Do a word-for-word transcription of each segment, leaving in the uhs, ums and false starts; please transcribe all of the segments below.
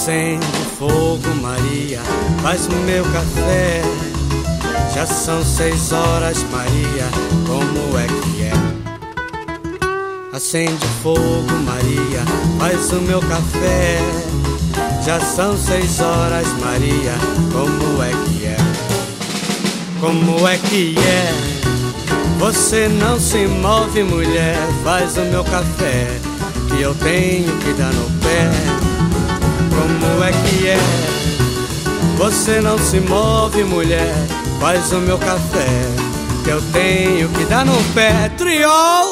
Acende fogo, Maria, faz o meu café. Já são seis horas, Maria, como é que é? Acende fogo, Maria, faz o meu café. Já são seis horas, Maria, como é que é? Como é que é? Você não se move, mulher, faz o meu café, que eu tenho que dar no pé. Como é que é? Você não se move, mulher, faz o meu café, que eu tenho que dar no pé. Triol!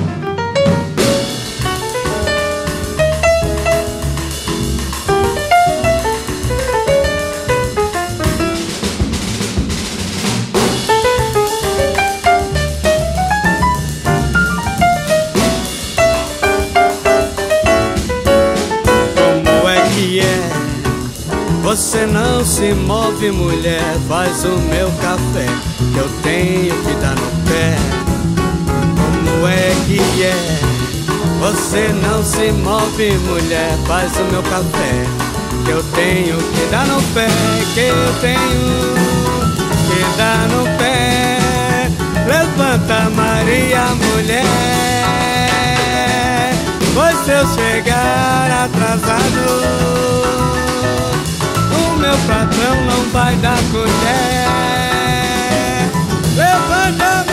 Você não se move, mulher, faz o meu café, que eu tenho que dar no pé. Como é que é? Você não se move, mulher, faz o meu café, que eu tenho que dar no pé, que eu tenho que dar no pé. Levanta, Maria, mulher, pois se eu chegar atrasado, meu patrão não vai dar colher. Levanta,